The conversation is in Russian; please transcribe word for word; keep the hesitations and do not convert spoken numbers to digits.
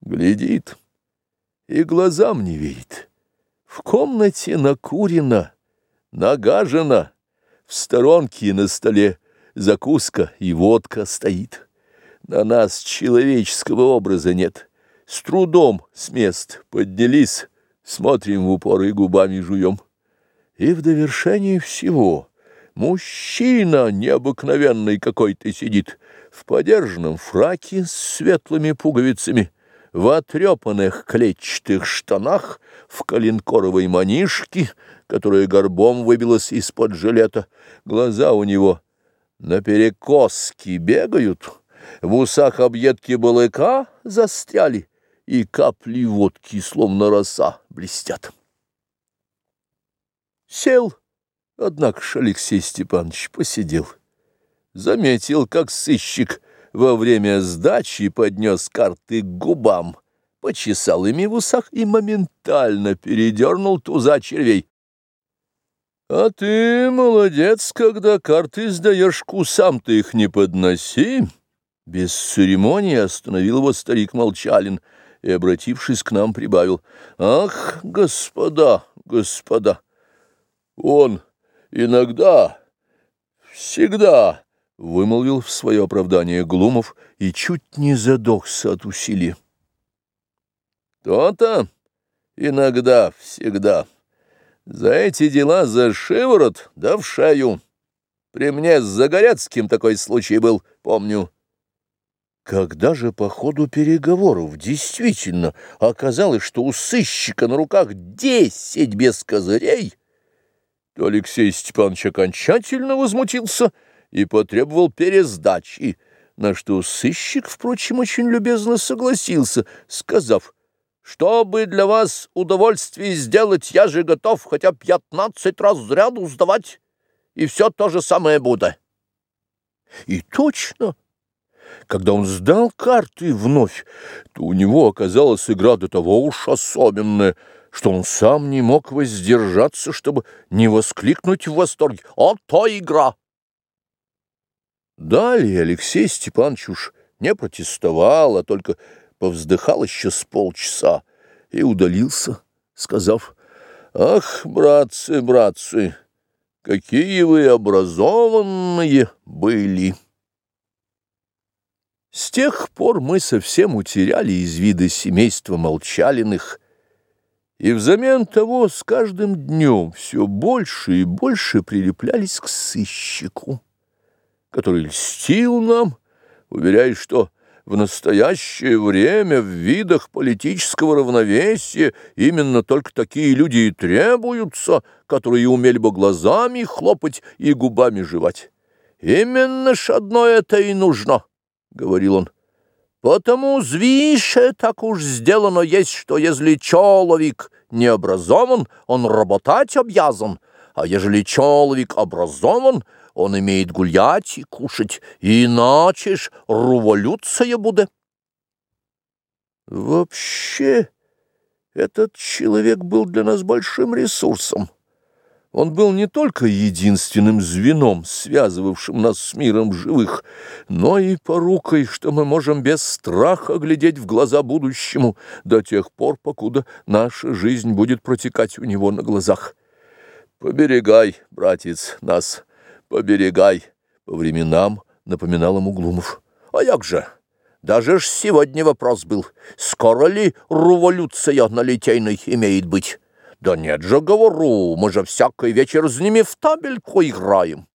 Глядит и глазам не верит. В комнате накурено, нагажено, в сторонке на столе закуска и водка стоит. На нас человеческого образа нет. С трудом с мест поднялись, смотрим в упор и губами жуем. И в довершении всего мужчина необыкновенный какой-то сидит, в подержанном фраке с светлыми пуговицами, в отрепанных клетчатых штанах, в коленкоровой манишке, которая горбом выбилась из-под жилета. Глаза у него наперекоски бегают, в усах объедки балыка застряли, и капли водки, словно роса, блестят. Сел, однако ж Алексей Степанович посидел. Заметил, как сыщик во время сдачи поднес карты к губам, почесал ими в усах и моментально передернул туза червей. — А ты молодец, когда карты сдаешь к усам, ты их не подноси. Без церемонии остановил его старик Молчалин и, обратившись к нам, прибавил: — Ах, господа, господа! Он иногда, всегда... — вымолвил в свое оправдание Глумов и чуть не задохся от усилия. То-то иногда, всегда. За эти дела за шиворот да в шею. При мне с Загорецким такой случай был, помню. Когда же по ходу переговоров действительно оказалось, что у сыщика на руках десять без козырей, то Алексей Степанович окончательно возмутился и потребовал пересдачи, на что сыщик, впрочем, очень любезно согласился, сказав: «Чтобы для вас удовольствие сделать, я же готов хотя пятнадцать раз зряду сдавать, и все то же самое буду». И точно, когда он сдал карты вновь, то у него оказалась игра до того уж особенная, что он сам не мог воздержаться, чтобы не воскликнуть в восторге: «О, то игра!» Далее Алексей Степанович уж не протестовал, а только повздыхал еще с полчаса и удалился, сказав: «Ах, братцы, братцы, какие вы образованные были!» С тех пор мы совсем утеряли из вида семейство Молчалиных, и взамен того с каждым днем все больше и больше прилеплялись к сыщику, который льстил нам, уверяя, что в настоящее время в видах политического равновесия именно только такие люди и требуются, которые умели бы глазами хлопать и губами жевать. «Именно ж одно это и нужно», — говорил он. «Потому звише так уж сделано есть, что если человек не образован, он работать обязан, а ежели человек образован, он имеет гулять и кушать, иначе ж революция будет». Вообще, этот человек был для нас большим ресурсом. Он был не только единственным звеном, связывавшим нас с миром живых, но и порукой, что мы можем без страха глядеть в глаза будущему до тех пор, покуда наша жизнь будет протекать у него на глазах. «Поберегай, братец, нас, поберегай», — по временам напоминал ему Глумов. «А як же? Даже ж сегодня вопрос был, скоро ли революция на Литейной имеет быть? Да нет же, говорю, мы же всякий вечер с ними в табельку играем».